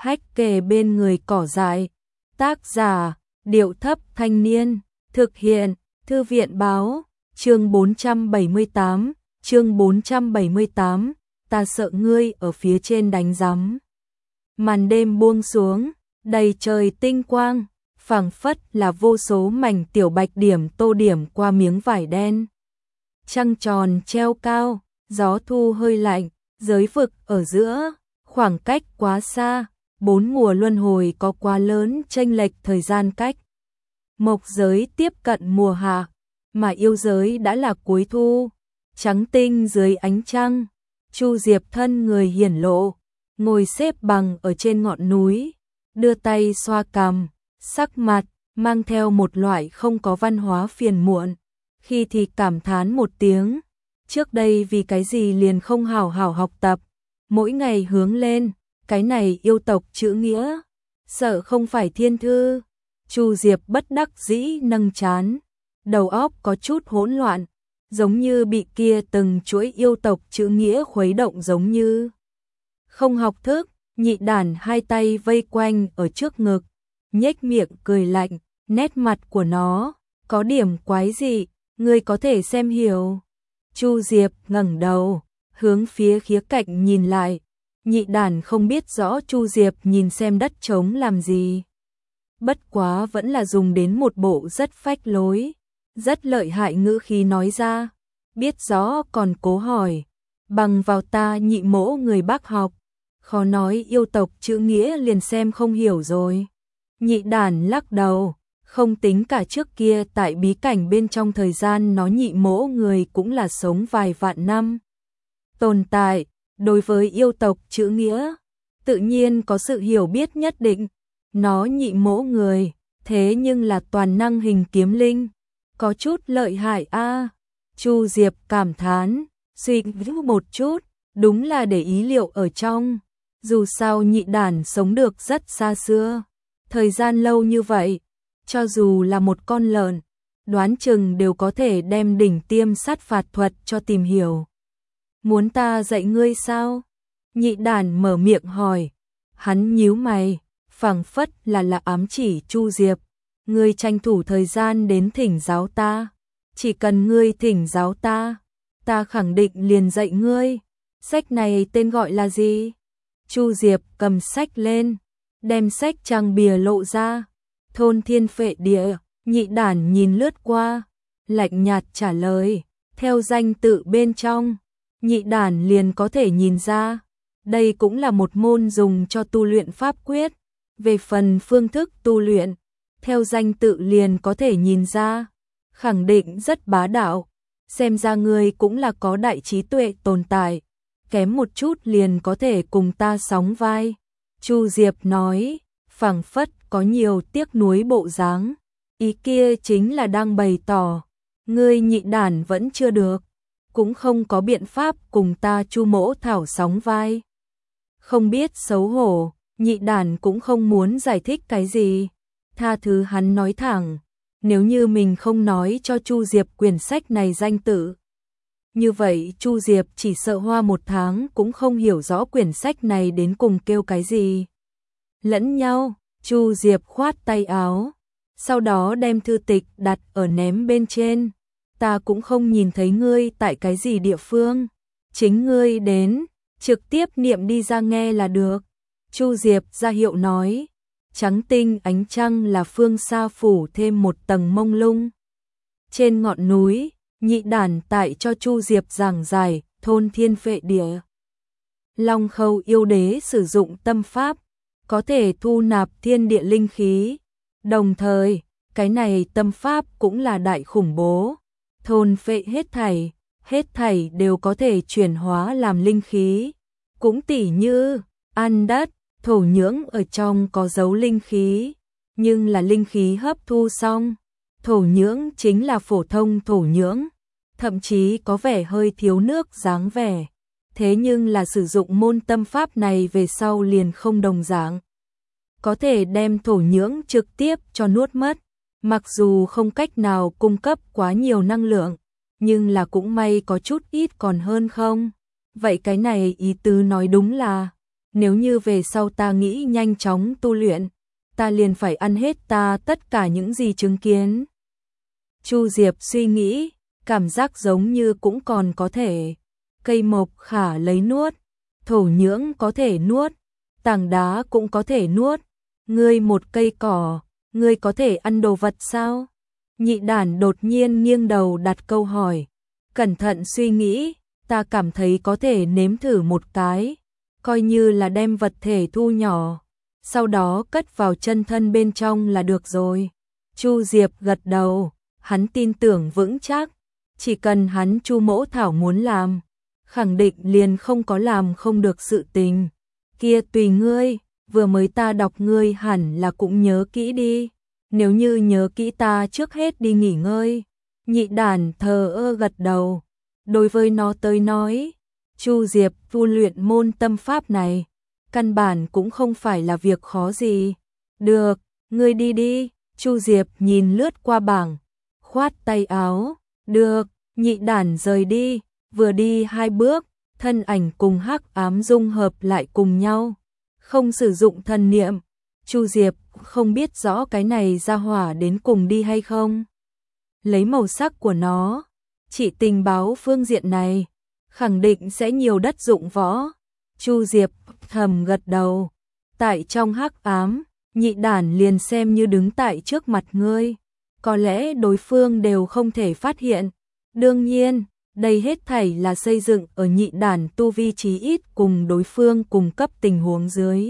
hách kề bên người cỏ dại. Tác giả, Điệu Thấp Thanh Niên. Thực hiện, Thư viện Báo. Chương 478, chương 478, ta sợ ngươi ở phía trên đánh rắm. Màn đêm buông xuống, đầy trời tinh quang, phảng phất là vô số mảnh tiểu bạch điểm tô điểm qua miếng vải đen. Trăng tròn treo cao, gió thu hơi lạnh, giới vực ở giữa, khoảng cách quá xa, 4 mùa luân hồi có quá lớn chênh lệch thời gian cách. Mộc giới tiếp cận mùa hạ, mà yêu giới đã là cuối thu. Trắng tinh dưới ánh trăng, Chu Diệp thân người hiển lộ, ngồi xếp bằng ở trên ngọn núi, đưa tay xoa cằm, sắc mặt mang theo một loại không có văn hóa phiền muộn, khi thì cảm thán một tiếng, trước đây vì cái gì liền không hảo hảo học tập, mỗi ngày hướng lên, cái này yêu tộc chữ nghĩa, sợ không phải thiên thư. Chu Diệp bất đắc dĩ nâng trán, đầu óc có chút hỗn loạn, giống như bị kia từng chuỗi yêu tộc chữ nghĩa khuấy động giống như. Không học thức, Nhị Đản hai tay vây quanh ở trước ngực, nhếch miệng cười lạnh, nét mặt của nó có điểm quái dị, ngươi có thể xem hiểu. Chu Diệp ngẩng đầu, hướng phía khía cạnh nhìn lại, Nhị Đản không biết rõ Chu Diệp nhìn xem đất trống làm gì. Bất quá vẫn là dùng đến một bộ rất phách lối, rất lợi hại ngữ khí nói ra, biết rõ còn cố hỏi, bằng vào ta Nhị mỗ người Bắc học, khó nói yêu tộc chữ nghĩa liền xem không hiểu rồi. Nhị Đản lắc đầu, không tính cả trước kia tại bí cảnh bên trong thời gian nó Nhị mỗ người cũng là sống vài vạn năm. Tồn tại, đối với yêu tộc chữ nghĩa, tự nhiên có sự hiểu biết nhất định. Nó Nhị mỗ người, thế nhưng là toàn năng hình kiếm linh, có chút lợi hại a. Chu Diệp cảm thán, suy nghĩ một chút, đúng là để ý liệu ở trong. Dù sao Nhị Đản sống được rất xa xưa, thời gian lâu như vậy, cho dù là một con lợn, đoán chừng đều có thể đem đỉnh tiêm sát phạt thuật cho tìm hiểu. Muốn ta dạy ngươi sao? Nhị Đản mở miệng hỏi, hắn nhíu mày, phảng phất là ám chỉ Chu Diệp, ngươi tranh thủ thời gian đến thỉnh giáo ta, chỉ cần ngươi thỉnh giáo ta, ta khẳng định liền dạy ngươi. Sách này tên gọi là gì? Chu Diệp cầm sách lên, đem sách trang bìa lộ ra, Thôn Thiên Phệ Địa. Nhị Đản nhìn lướt qua, lạnh nhạt trả lời, theo danh tự bên trong, Nhị Đản liền có thể nhìn ra, đây cũng là một môn dùng cho tu luyện pháp quyết. Về phần phương thức tu luyện, theo danh tự liền có thể nhìn ra, khẳng định rất bá đạo, xem ra ngươi cũng là có đại trí tuệ tồn tại, kém một chút liền có thể cùng ta sóng vai. Chu Diệp nói, phảng phất có nhiều tiếc nuối bộ dáng, ý kia chính là đang bày tỏ, ngươi Nhị Đản vẫn chưa được, cũng không có biện pháp cùng ta Chu mỗ thảo sóng vai. Không biết xấu hổ, Nhị Đản cũng không muốn giải thích cái gì, tha thứ hắn nói thẳng, nếu như mình không nói cho Chu Diệp quyển sách này danh tự, như vậy Chu Diệp chỉ sợ hoa một tháng cũng không hiểu rõ quyển sách này đến cùng kêu cái gì. Lẫn nhau, Chu Diệp khoát tay áo, sau đó đem thư tịch đặt ở ném bên trên, ta cũng không nhìn thấy ngươi tại cái gì địa phương, chính ngươi đến, trực tiếp niệm đi ra nghe là được. Chu Diệp ra hiệu nói, trắng tinh ánh trăng là phương xa phủ thêm một tầng mông lung. Trên ngọn núi, Nhị Đản tại cho Chu Diệp giảng giải Thôn Thiên Phệ Địa. Long Khâu yêu đế sử dụng tâm pháp, có thể thu nạp thiên địa linh khí, đồng thời, cái này tâm pháp cũng là đại khủng bố, thôn phệ hết thảy đều có thể chuyển hóa làm linh khí, cũng tỉ như ăn đất, thổ nhưỡng ở trong có dấu linh khí, nhưng là linh khí hấp thu xong, thổ nhưỡng chính là phổ thông thổ nhưỡng, thậm chí có vẻ hơi thiếu nước dáng vẻ, thế nhưng là sử dụng môn tâm pháp này về sau liền không đồng dạng, có thể đem thổ nhưỡng trực tiếp cho nuốt mất, mặc dù không cách nào cung cấp quá nhiều năng lượng, nhưng là cũng may có chút ít còn hơn không. Vậy cái này ý tứ nói đúng là, nếu như về sau ta nghĩ nhanh chóng tu luyện, ta liền phải ăn hết ta tất cả những gì chứng kiến. Chu Diệp suy nghĩ, cảm giác giống như cũng còn có thể. Cây mộc khả lấy nuốt, thổ nhưỡng có thể nuốt, tảng đá cũng có thể nuốt. Ngươi một cây cỏ, ngươi có thể ăn đồ vật sao? Nhị đản đột nhiên nghiêng đầu đặt câu hỏi. Cẩn thận suy nghĩ, ta cảm thấy có thể nếm thử một cái, coi như là đem vật thể thu nhỏ, sau đó cất vào chân thân bên trong là được rồi. Chu Diệp gật đầu, hắn tin tưởng vững chắc, chỉ cần hắn Chu Mỗ Thảo muốn làm, khẳng định liền không có làm không được sự tình. Kia tùy ngươi, vừa mới ta đọc ngươi hẳn là cũng nhớ kỹ đi, nếu như nhớ kỹ ta trước hết đi nghỉ ngơi. Nhị đản thờ ơ gật đầu, đối với nó tới nói, Chu Diệp tu luyện môn tâm pháp này, căn bản cũng không phải là việc khó gì. Được, ngươi đi đi. Chu Diệp nhìn lướt qua bảng, khoát tay áo. Được, nhị đản rời đi, vừa đi 2 bước, thân ảnh cùng hắc ám dung hợp lại cùng nhau, không sử dụng thần niệm. Chu Diệp không biết rõ cái này ra hỏa đến cùng đi hay không. Lấy màu sắc của nó, chỉ tình báo phương diện này, khẳng định sẽ nhiều đất dụng võ. Chu Diệp thầm gật đầu, tại trong hắc ám, nhị đản liền xem như đứng tại trước mặt ngươi, có lẽ đối phương đều không thể phát hiện. Đương nhiên, đây hết thảy là xây dựng ở nhị đản tu vi chí ít cùng đối phương cùng cấp tình huống dưới.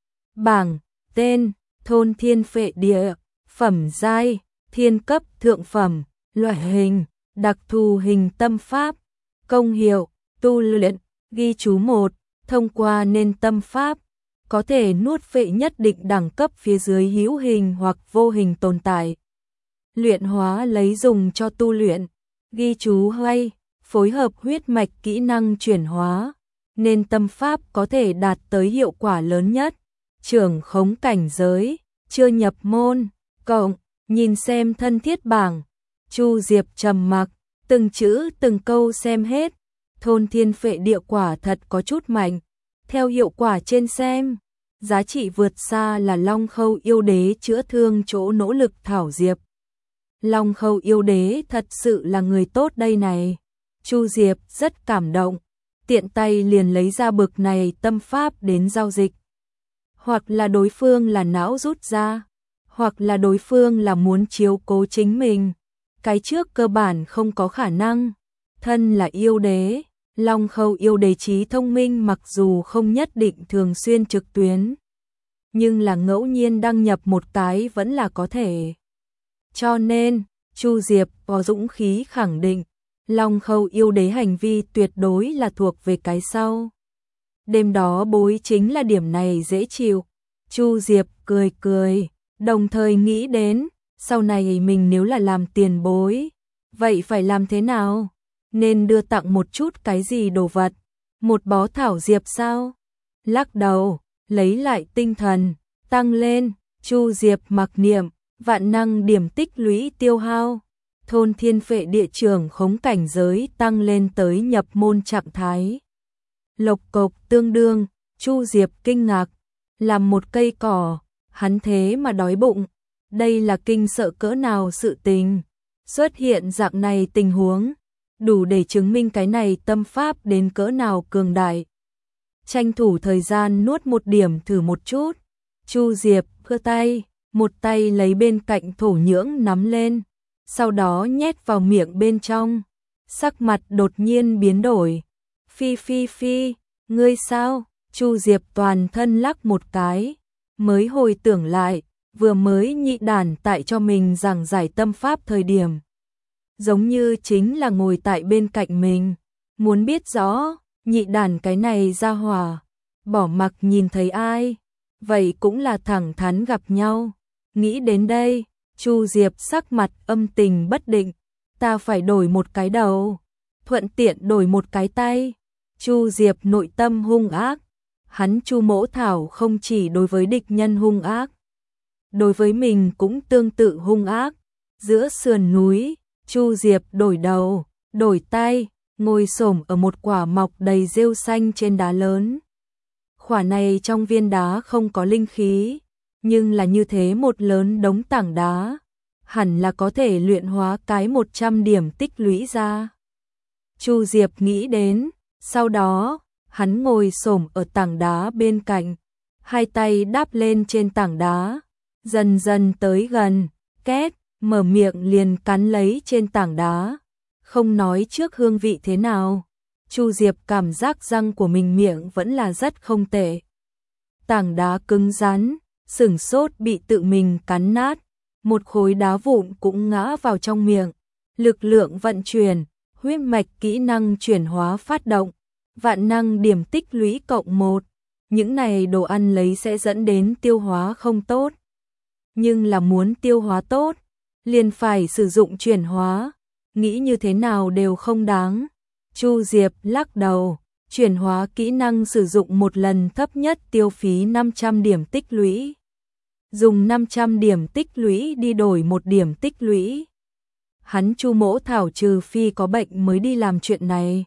Bảng, tên, thôn thiên phệ địa, phẩm giai, thiên cấp thượng phẩm, loại hình, đặc thù hình tâm pháp, công hiệu, tu luyện, ghi chú 1, thông qua nên tâm pháp, có thể nuốt phệ nhất định đẳng cấp phía dưới hữu hình hoặc vô hình tồn tại. Luyện hóa lấy dùng cho tu luyện, ghi chú 2, phối hợp huyết mạch kỹ năng chuyển hóa, nên tâm pháp có thể đạt tới hiệu quả lớn nhất. Trưởng khống cảnh giới, chưa nhập môn, cộng, nhìn xem thân thiết bảng. Chu Diệp trầm mặc, từng chữ từng câu xem hết. Thôn thiên phệ địa quả thật có chút mạnh. Theo hiệu quả trên xem, giá trị vượt xa là Long Khâu yêu đế chữa thương chỗ nỗ lực thảo diệp. Long Khâu yêu đế thật sự là người tốt đây này. Chu Diệp rất cảm động, tiện tay liền lấy ra bực này tâm pháp đến giao dịch. Hoặc là đối phương là não rút ra, hoặc là đối phương là muốn chiếu cố chính mình. Cái trước cơ bản không có khả năng. Thân là yêu đế, Long Khâu yêu đế trí thông minh mặc dù không nhất định thường xuyên trực tuyến, nhưng là ngẫu nhiên đăng nhập một cái vẫn là có thể. Cho nên, Chu Diệp có dũng khí khẳng định, Long Khâu yêu đế hành vi tuyệt đối là thuộc về cái sau. Đêm đó bối chính là điểm này dễ chịu. Chu Diệp cười cười, đồng thời nghĩ đến, sau này mình nếu là làm tiền bối, vậy phải làm thế nào? Nên đưa tặng một chút cái gì đồ vật? Một bó thảo diệp sao? Lắc đầu, lấy lại tinh thần, tăng lên. Chu Diệp mặc niệm, vạn năng điểm tích lũy tiêu hao. Thôn thiên phệ địa trưởng khống cảnh giới tăng lên tới nhập môn trạng thái. Lộc cộc tương đương, Chu Diệp kinh ngạc, làm một cây cỏ, hắn thế mà đói bụng. Đây là kinh sợ cỡ nào sự tình. Xuất hiện dạng này tình huống, đủ để chứng minh cái này tâm pháp đến cỡ nào cường đại. Tranh thủ thời gian nuốt một điểm thử một chút. Chu Diệp khơ tay, một tay lấy bên cạnh thổ nhưỡng nắm lên, sau đó nhét vào miệng bên trong. Sắc mặt đột nhiên biến đổi. Phi phi phi, ngươi sao? Chu Diệp toàn thân lắc một cái, mới hồi tưởng lại, vừa mới nhị đản tại cho mình giảng giải tâm pháp thời điểm. Giống như chính là ngồi tại bên cạnh mình, muốn biết rõ, nhị đản cái này ra hỏa, bỏ mặc nhìn thấy ai, vậy cũng là thẳng thắn gặp nhau. Nghĩ đến đây, Chu Diệp sắc mặt âm tình bất định, ta phải đổi một cái đầu, thuận tiện đổi một cái tay. Chu Diệp nội tâm hung ác, hắn Chu Mỗ Thảo không chỉ đối với địch nhân hung ác, đối với mình cũng tương tự hung ác. Giữa sườn núi, Chu Diệp đổi đầu, đổi tay, ngồi xổm ở một quả mọc đầy rêu xanh trên đá lớn. Khỏa này trong viên đá không có linh khí, nhưng là như thế một lớn đống tảng đá, hẳn là có thể luyện hóa cái 100 điểm tích lũy ra. Chu Diệp nghĩ đến, sau đó, hắn ngồi xổm ở tảng đá bên cạnh, hai tay đáp lên trên tảng đá, dần dần tới gần, két, mở miệng liền cắn lấy trên tảng đá, không nói trước hương vị thế nào. Chu Diệp cảm giác răng của mình miệng vẫn là rất không tệ. Tảng đá cứng rắn, sửng sốt bị tự mình cắn nát, một khối đá vụn cũng ngã vào trong miệng. Lực lượng vận chuyển, huyết mạch kỹ năng chuyển hóa phát động, vạn năng điểm tích lũy cộng 1. Những này đồ ăn lấy sẽ dẫn đến tiêu hóa không tốt. Nhưng là muốn tiêu hóa tốt, liền phải sử dụng chuyển hóa, nghĩ như thế nào đều không đáng. Chu Diệp lắc đầu, chuyển hóa kỹ năng sử dụng một lần thấp nhất tiêu phí 500 điểm tích lũy. Dùng 500 điểm tích lũy đi đổi 1 điểm tích lũy. Hắn Chu Mỗ Thảo trừ phi có bệnh mới đi làm chuyện này.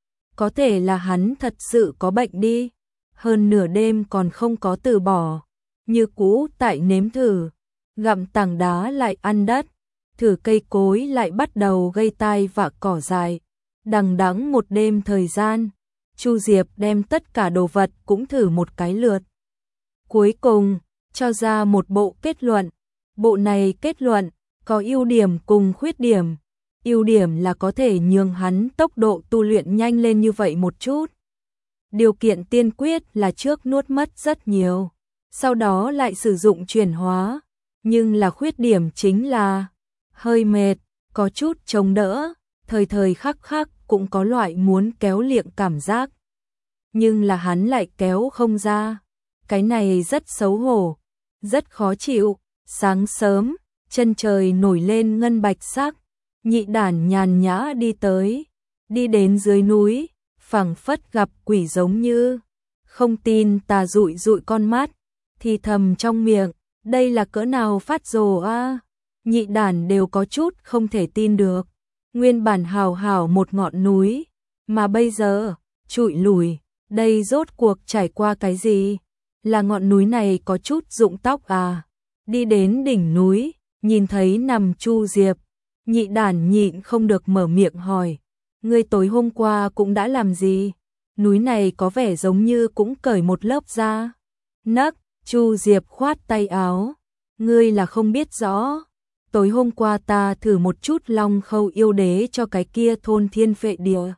Có thể là hắn thật sự có bệnh đi, hơn nửa đêm còn không có từ bỏ. Như cũ tại nếm thử, gặm tảng đá lại ăn đất, thử cây cối lại bắt đầu gây tai vạ cỏ dại. Đằng đẵng một đêm thời gian, Chu Diệp đem tất cả đồ vật cũng thử một cái lượt. Cuối cùng, cho ra một bộ kết luận. Bộ này kết luận có ưu điểm cùng khuyết điểm. Ưu điểm là có thể nhường hắn tốc độ tu luyện nhanh lên như vậy một chút. Điều kiện tiên quyết là trước nuốt mất rất nhiều, sau đó lại sử dụng chuyển hóa. Nhưng là khuyết điểm chính là hơi mệt, có chút chống đỡ, thời thời khắc khắc cũng có loại muốn kéo liệng cảm giác. Nhưng là hắn lại kéo không ra. Cái này rất xấu hổ, rất khó chịu. Sáng sớm, chân trời nổi lên ngân bạch sắc, Nhị Đản nhàn nhã đi tới, đi đến dưới núi, phảng phất gặp quỷ giống như. Không tin tà dụi dụi con mắt, thì thầm trong miệng, đây là cỡ nào phát rồ a. Nhị Đản đều có chút không thể tin được. Nguyên bản hào hào một ngọn núi, mà bây giờ, trụi lùi, đây rốt cuộc trải qua cái gì? Là ngọn núi này có chút rụng tóc à? Đi đến đỉnh núi, nhìn thấy nằm Chu Diệp, Nhị Đản nhịn không được mở miệng hỏi, ngươi tối hôm qua cũng đã làm gì? Núi này có vẻ giống như cũng cởi một lớp da. Nấc, Chu Diệp khoát tay áo, ngươi là không biết rõ. Tối hôm qua ta thử một chút Long Khâu yêu đế cho cái kia thôn Thiên Phệ Địa.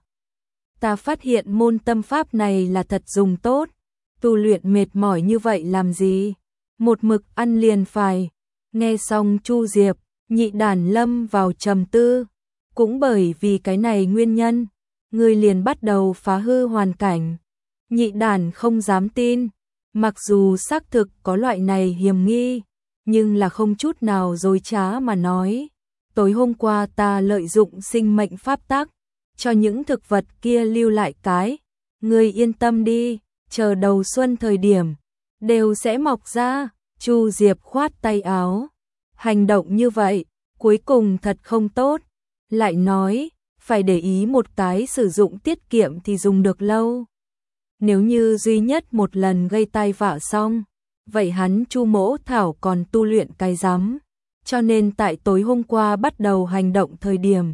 Ta phát hiện môn tâm pháp này là thật dùng tốt, tu luyện mệt mỏi như vậy làm gì? Một mực ăn liền phải. Nghe xong Chu Diệp, Nhị Đản lâm vào trầm tư. Cũng bởi vì cái này nguyên nhân, người liền bắt đầu phá hư hoàn cảnh. Nhị Đản không dám tin, mặc dù xác thực có loại này hiểm nghi, nhưng là không chút nào dối trá mà nói. Tối hôm qua ta lợi dụng sinh mệnh pháp tắc, cho những thực vật kia lưu lại cái. Ngươi yên tâm đi, chờ đầu xuân thời điểm, đều sẽ mọc ra. Chu Diệp khoát tay áo. Hành động như vậy, cuối cùng thật không tốt. Lại nói, phải để ý một cái sử dụng tiết kiệm thì dùng được lâu. Nếu như duy nhất một lần gây tai vạ xong, vậy hắn Chu Mỗ Thảo còn tu luyện cái rắm. Cho nên tại tối hôm qua bắt đầu hành động thời điểm,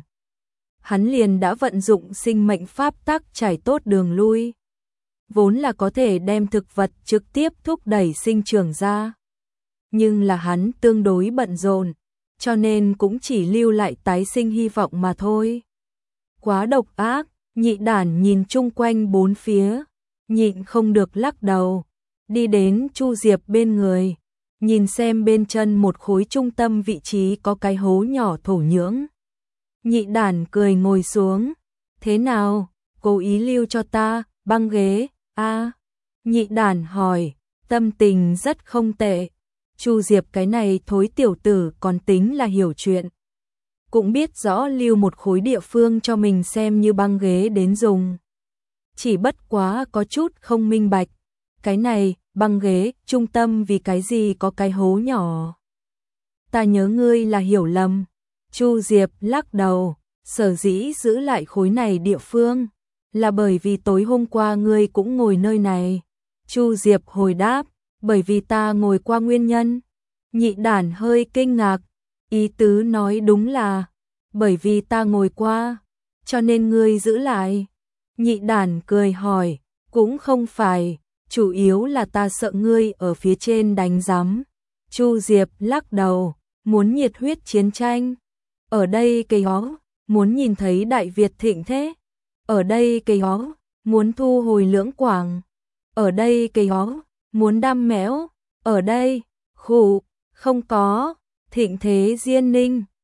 hắn liền đã vận dụng sinh mệnh pháp tắc trải tốt đường lui. Vốn là có thể đem thực vật trực tiếp thúc đẩy sinh trưởng ra. Nhưng là hắn tương đối bận rộn, cho nên cũng chỉ lưu lại tái sinh hy vọng mà thôi. Quá độc ác, Nhị Đản nhìn chung quanh bốn phía, nhịn không được lắc đầu, đi đến Chu Diệp bên người, nhìn xem bên chân một khối trung tâm vị trí có cái hố nhỏ thổ nhưỡng. Nhị Đản cười ngồi xuống, thế nào, cố ý lưu cho ta băng ghế a? Nhị Đản hỏi, tâm tình rất không tệ. Chu Diệp cái này thối tiểu tử còn tính là hiểu chuyện, cũng biết rõ lưu một khối địa phương cho mình xem như băng ghế đến dùng. Chỉ bất quá có chút không minh bạch, cái này băng ghế trung tâm vì cái gì có cái hố nhỏ. Ta nhớ ngươi là hiểu lầm. Chu Diệp lắc đầu, sở dĩ giữ lại khối này địa phương là bởi vì tối hôm qua ngươi cũng ngồi nơi này, Chu Diệp hồi đáp, bởi vì ta ngồi qua nguyên nhân. Nhị đản hơi kinh ngạc, ý tứ nói đúng là, bởi vì ta ngồi qua, cho nên ngươi giữ lại. Nhị đản cười hỏi, cũng không phải, chủ yếu là ta sợ ngươi ở phía trên đánh giám. Chu Diệp lắc đầu, muốn nhiệt huyết chiến tranh. Ở đây cây ó, muốn nhìn thấy Đại Việt thịnh thế. Ở đây cây ó, muốn thu hồi Lưỡng Quảng. Ở đây cây ó, muốn đam mẽo. Ở đây, khụ, không có, thịnh thế Diên Ninh.